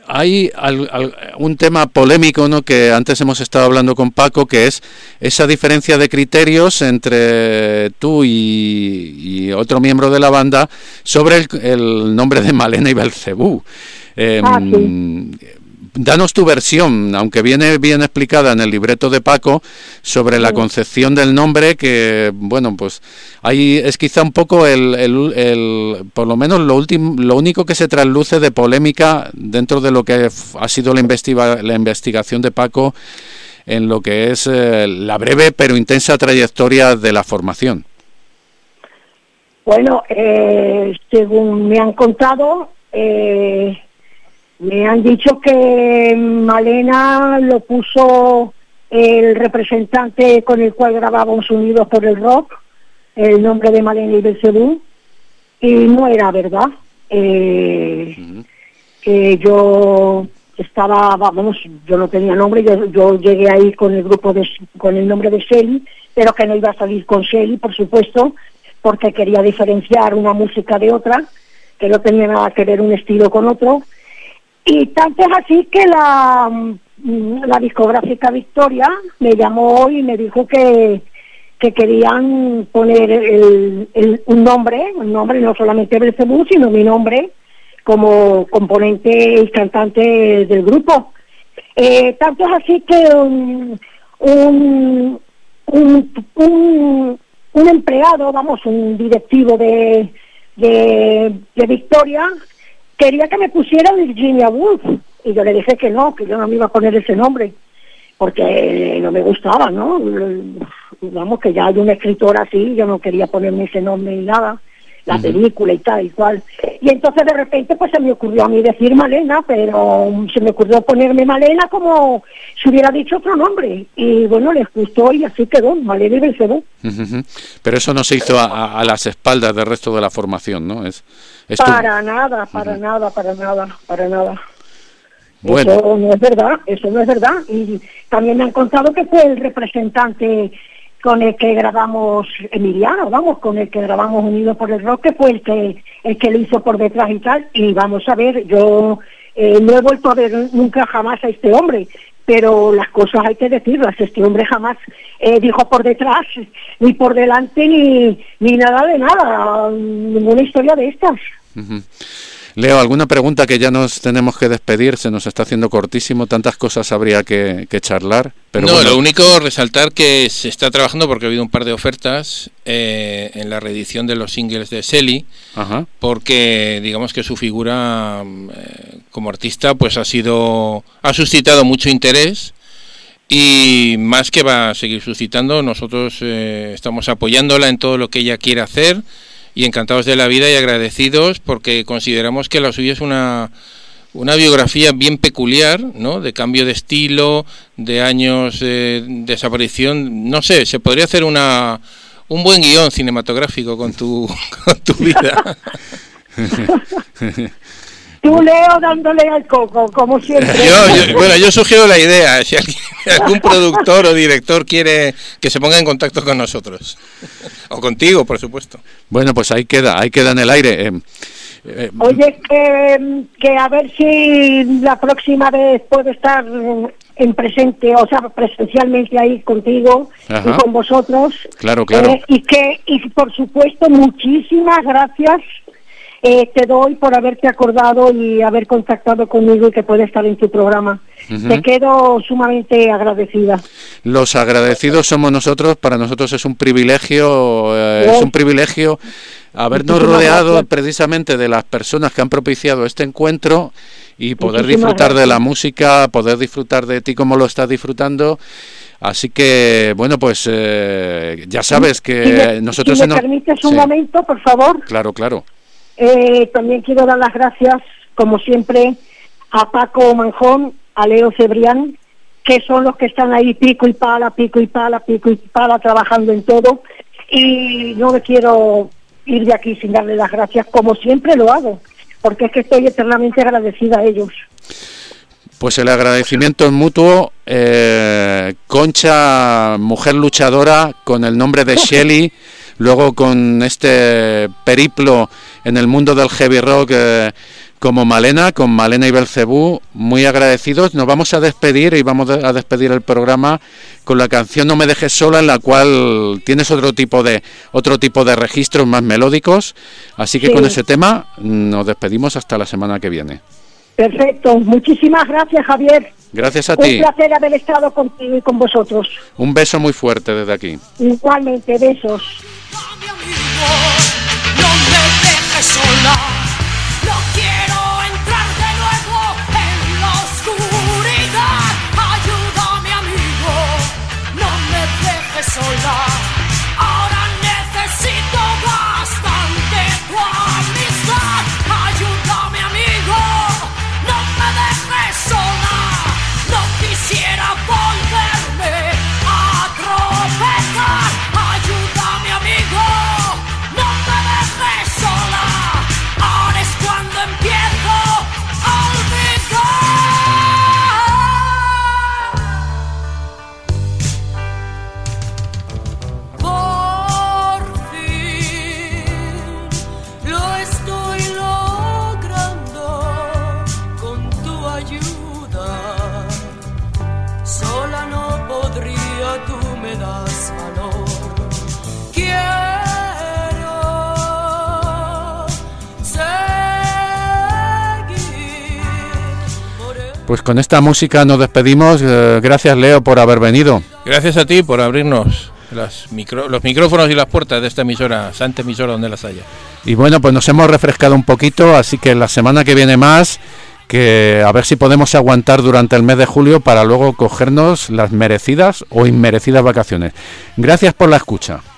hay al, al, un tema polémico, ¿no?, que antes hemos estado hablando con Paco, que es esa diferencia de criterios entre tú y, y otro miembro de la banda sobre el, el nombre de Malena y Belcebú. Eh, ah, sí. Danos tu versión, aunque viene bien explicada en el libreto de Paco, sobre sí. la concepción del nombre, que, bueno, pues ahí es quizá un poco el, el, el por lo menos lo último, lo único que se trasluce de polémica dentro de lo que ha sido la, investiga, la investigación de Paco en lo que es eh, la breve pero intensa trayectoria de la formación. Bueno, eh, según me han contado, eh, me han dicho que Malena lo puso el representante con el cual grabábamos Unidos por el Rock, el nombre de Malena y Belcebú, y no era verdad. Eh, uh-huh. que yo estaba, vamos, yo no tenía nombre, yo, yo llegué ahí con el grupo de, con el nombre de Shelly, pero que no iba a salir con Shelly, por supuesto, porque quería diferenciar una música de otra, que no tenía nada que ver un estilo con otro. Y tanto es así que la, la discográfica Victoria me llamó y me dijo que, que querían poner el, el, un nombre, un nombre no solamente Belcebú, sino mi nombre como componente y cantante del grupo. Eh, tanto es así que un, un, un, un, un empleado, vamos, un directivo de, de, de Victoria, quería que me pusiera Virginia Woolf, y yo le dije que no, que yo no me iba a poner ese nombre, porque no me gustaba, ¿no? Vamos, que ya hay una escritora así, yo no quería ponerme ese nombre ni nada, la uh-huh. película y tal y cual. Y entonces de repente pues se me ocurrió a mí decir Malena, pero se me ocurrió ponerme Malena como si hubiera dicho otro nombre. Y bueno, les gustó y así quedó, Malena y Belcebú. Uh-huh. Pero eso no se hizo a, a las espaldas del resto de la formación, ¿no? Es, es para tu... nada, para uh-huh. nada, para nada, para nada. Bueno. Eso no es verdad, eso no es verdad. Y también me han contado que fue el representante con el que grabamos Emiliano, vamos, con el que grabamos Unidos por el Rock, que fue el que el que lo hizo por detrás y tal. Y vamos a ver, yo eh, no he vuelto a ver nunca jamás a este hombre, pero las cosas hay que decirlas. Este hombre jamás eh, dijo por detrás, ni por delante, ni, ni nada de nada, ninguna historia de estas. Uh-huh. Leo, ¿alguna pregunta? Que ya nos tenemos que despedir, se nos está haciendo cortísimo, tantas cosas habría que, que charlar. Pero no, bueno. Lo único, resaltar que se está trabajando, porque ha habido un par de ofertas eh, en la reedición de los singles de Shelly, Ajá. porque digamos que su figura eh, como artista pues ha sido ha suscitado mucho interés, y más que va a seguir suscitando, nosotros eh, estamos apoyándola en todo lo que ella quiere hacer, y encantados de la vida y agradecidos, porque consideramos que la suya es una una biografía bien peculiar, ¿no? De cambio de estilo, de años de desaparición, no sé, se podría hacer una un buen guión cinematográfico con tu con tu vida. Tú, Leo, dándole al coco, como siempre. Yo, yo, bueno, yo sugiero la idea, si alguien, algún productor o director quiere que se ponga en contacto con nosotros. O contigo, por supuesto. Bueno, pues ahí queda, ahí queda en el aire. Eh, eh, Oye, que, que a ver si la próxima vez puedo estar en presente, o sea, presencialmente ahí contigo Ajá. y con vosotros. Claro, claro. Eh, y que, y por supuesto, muchísimas gracias Eh, te doy por haberte acordado y haber contactado conmigo y que pueda estar en tu programa. Uh-huh. Te quedo sumamente agradecida. Los agradecidos somos nosotros, para nosotros es un privilegio, eh, oh. es un privilegio habernos Muchísimas rodeado gracias. precisamente de las personas que han propiciado este encuentro y poder Muchísimas disfrutar gracias. de la música, poder disfrutar de ti como lo estás disfrutando. Así que, bueno, pues eh, ya sabes que si me, nosotros... Si me nos... permites un sí. momento, por favor. Claro, claro. Eh, también quiero dar las gracias, como siempre, a Paco Manjón, a Leo Cebrián, que son los que están ahí pico y pala, pico y pala, pico y pala, trabajando en todo. Y no me quiero ir de aquí sin darle las gracias, como siempre lo hago, porque es que estoy eternamente agradecida a ellos. Pues el agradecimiento es mutuo. Eh, Concha, mujer luchadora, con el nombre de Shelly, luego con este periplo en el mundo del heavy rock, eh, como Malena, con Malena y Belcebú, muy agradecidos. Nos vamos a despedir y vamos a despedir el programa con la canción No me dejes sola, en la cual tienes otro tipo de otro tipo de registros más melódicos. Así que sí, con ese tema nos despedimos hasta la semana que viene. Perfecto. Muchísimas gracias, Javier. Gracias a Un ti. Un placer haber estado contigo y con vosotros. Un beso muy fuerte desde aquí. Igualmente, besos. No me dejes sola. No quiero entrar de nuevo en la oscuridad. Ayúdame, amigo, no me dejes sola. Ahora necesito bastante tu amistad. Ayúdame, amigo, no me dejes sola. No quisiera volverme a tropezar. Ayúdame, amigo, no me dejes sola. Ahora es cuando empiezo a olvidar. Por fin lo estoy logrando con tu ayuda. Sola no podría, tú me das valor. Quiero seguir por el... Pues con esta música nos despedimos. Eh, gracias, Leo, por haber venido. Gracias a ti por abrirnos las micro, los micrófonos y las puertas de esta emisora, santa emisora donde las haya. Y bueno, pues nos hemos refrescado un poquito, así que la semana que viene más, que a ver si podemos aguantar durante el mes de julio para luego cogernos las merecidas o inmerecidas vacaciones. Gracias por la escucha.